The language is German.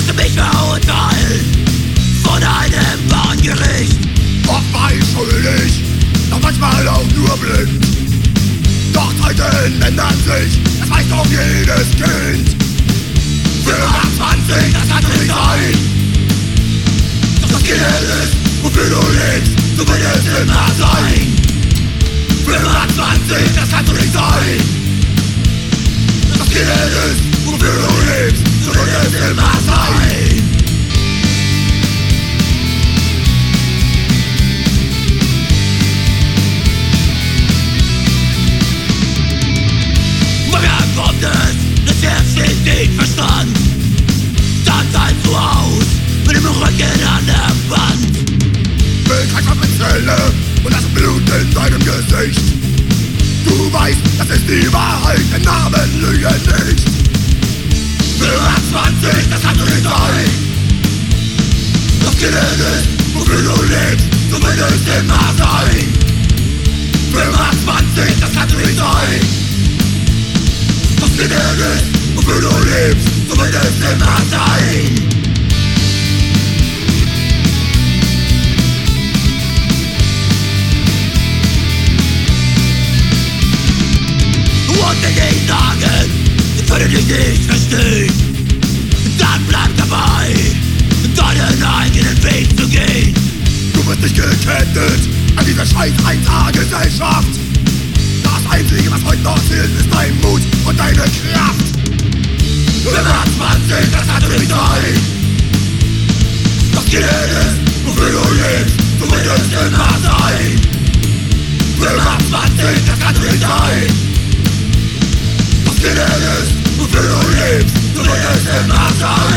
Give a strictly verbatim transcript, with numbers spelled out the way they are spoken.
musste mich verurteilen von einem Bahngericht. Oft war ich schuldig, doch manchmal auch nur blind. Doch Zeiten ändern sich, das weiß doch jedes Kind. fünfundzwanzig, das kann nicht sein. Doch das Kind ist, wofür du lebst, so wird es immer sein. fünfundzwanzig, das kann nicht sein. Doch das Kind ist, wofür du lebst, so wird es immer sein. Kommt es, das Herz steht nicht Verstand. Dann teilst du aus, mit dem Rücken an der Wand. Mit Zelle und das Blut in deinem Gesicht. Du weißt, das ist die Wahrheit, den Namen lügen nicht. fünfundzwanzig, das kann doch nicht sein. Das Kind ist, wofür du lebst, so wird es immer sein. fünfundzwanzig, das kann doch nicht sein. Das Kind ist, wofür du lebst, so wird es immer sein. Und wenn die sagen, sie können dich nicht verstehen, dann bleib dabei, deinen eigenen Weg zu gehen. Du bist nicht gekettet an dieser scheiß eins A-Gesellschaft. Das Einzige, was heute noch zählt, ist dein Mut und deine Kraft. fünfundzwanzig, das kann doch nicht sein. Das Kind ist, wofür du lebst, so wird es immer sein. fünfundzwanzig, das kann doch nicht sein. Das Kind ist, wofür du lebst, so wird es immer sein.